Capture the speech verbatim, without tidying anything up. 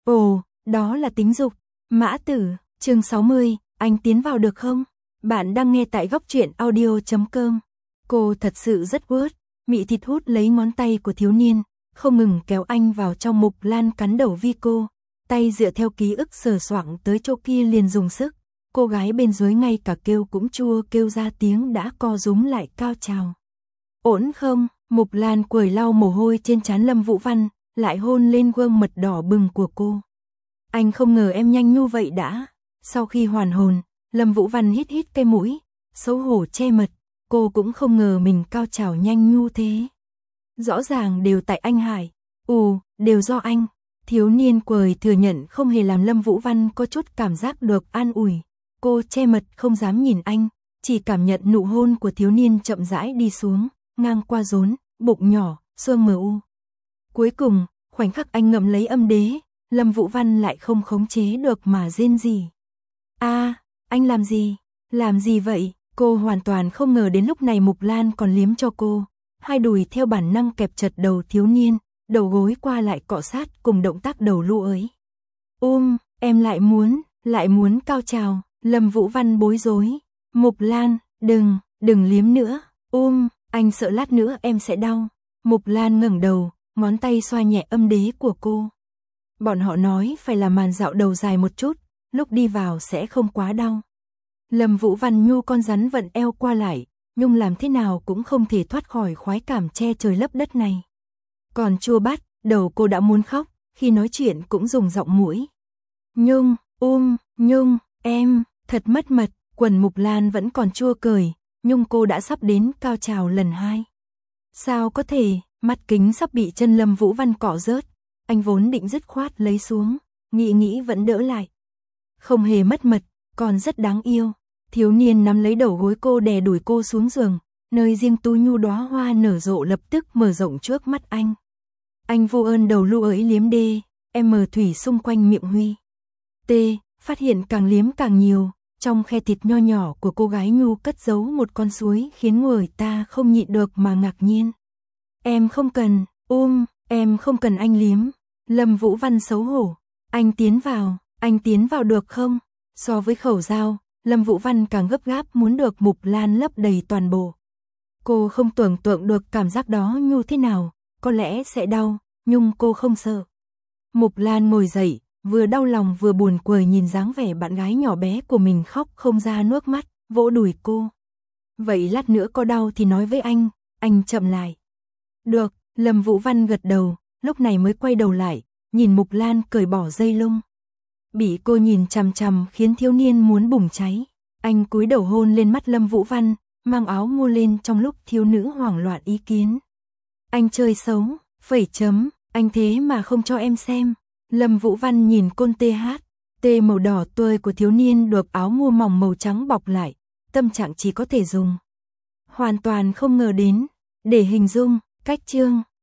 Ồ, đó là tính dục. Mã Tử, chương sáu mươi, anh tiến vào được không? Bạn đang nghe tại góc truyện audio chấm com. Cô thật sự rất quớt, mị thịt hút lấy ngón tay của thiếu niên, không ngừng kéo anh vào trong Mục Lan cắn đầu vi cô, tay dựa theo ký ức sờ soạng tới chỗ kia liền dùng sức. Cô gái bên dưới ngay cả kêu cũng chua kêu ra tiếng đã co rúm lại cao trào. Ổn không? Mục Lan quẩy lau mồ hôi trên trán Lâm Vũ Văn, lại hôn lên gương mặt đỏ bừng của cô. Anh không ngờ em nhanh như vậy đã. Sau khi hoàn hồn, Lâm Vũ Văn hít hít cái mũi, xấu hổ che mặt, cô cũng không ngờ mình cao trào nhanh như thế. Rõ ràng đều tại anh Hải. Ù, đều do anh. Thiếu niên quời thừa nhận không hề làm Lâm Vũ Văn có chút cảm giác được an ủi. Cô che mặt không dám nhìn anh, chỉ cảm nhận nụ hôn của thiếu niên chậm rãi đi xuống, ngang qua rốn, bụng nhỏ, xương mờ u. Cuối cùng, khoảnh khắc anh ngậm lấy âm đế, Lâm Vũ Văn lại không khống chế được mà rên rỉ. A, à, anh làm gì? Làm gì vậy? Cô hoàn toàn không ngờ đến lúc này Mục Lan còn liếm cho cô. Hai đùi theo bản năng kẹp chặt đầu thiếu niên, đầu gối qua lại cọ sát cùng động tác đầu lũ ấy. Ôm, em lại muốn, lại muốn cao trào. Lâm Vũ Văn bối rối. Mục Lan, đừng, đừng liếm nữa. Ôm, anh sợ lát nữa em sẽ đau. Mục Lan ngẩng đầu, ngón tay xoa nhẹ âm đế của cô. Bọn họ nói phải là màn dạo đầu dài một chút, lúc đi vào sẽ không quá đau. Lâm Vũ Văn nhu con rắn vận eo qua lại, nhưng làm thế nào cũng không thể thoát khỏi khoái cảm che trời lấp đất này. Còn chua bát, đầu cô đã muốn khóc, khi nói chuyện cũng dùng giọng mũi. Nhung, ôm, Nhung, em, thật mất mật, quần Mục Lan vẫn còn chua cười, nhưng cô đã sắp đến cao trào lần hai. Sao có thể, mắt kính sắp bị chân Lâm Vũ Văn cọ rớt, anh vốn định dứt khoát lấy xuống, nghĩ nghĩ vẫn đỡ lại. Không hề mất mật, còn rất đáng yêu. Thiếu niên nắm lấy đầu gối cô đè đuổi cô xuống giường, nơi riêng tu nhu đóa hoa nở rộ lập tức mở rộng trước mắt anh. Anh vô ơn đầu lưu ấy liếm đê, em mờ thủy xung quanh miệng Huy. T, phát hiện càng liếm càng nhiều, trong khe thịt nho nhỏ của cô gái nhu cất giấu một con suối khiến người ta không nhịn được mà ngạc nhiên. Em không cần, ôm, em không cần anh liếm. Lâm Vũ Văn xấu hổ. Anh tiến vào, anh tiến vào được không? So với khẩu dao, Lâm Vũ Văn càng gấp gáp muốn được Mục Lan lấp đầy toàn bộ. Cô không tưởng tượng được cảm giác đó như thế nào, có lẽ sẽ đau, nhưng cô không sợ. Mục Lan ngồi dậy, vừa đau lòng vừa buồn cười nhìn dáng vẻ bạn gái nhỏ bé của mình khóc không ra nước mắt, vỗ đùi cô. Vậy lát nữa có đau thì nói với anh, anh chậm lại. Được, Lâm Vũ Văn gật đầu, lúc này mới quay đầu lại, nhìn Mục Lan cởi bỏ dây lưng. Bị cô nhìn chằm chằm khiến thiếu niên muốn bùng cháy. Anh cúi đầu hôn lên mắt Lâm Vũ Văn, mang áo mua lên trong lúc thiếu nữ hoảng loạn ý kiến. Anh chơi xấu, phẩy chấm, anh thế mà không cho em xem. Lâm Vũ Văn nhìn côn tê hát, tê màu đỏ tươi của thiếu niên được áo mua mỏng màu trắng bọc lại, tâm trạng chỉ có thể dùng. Hoàn toàn không ngờ đến, để hình dung, cách chương.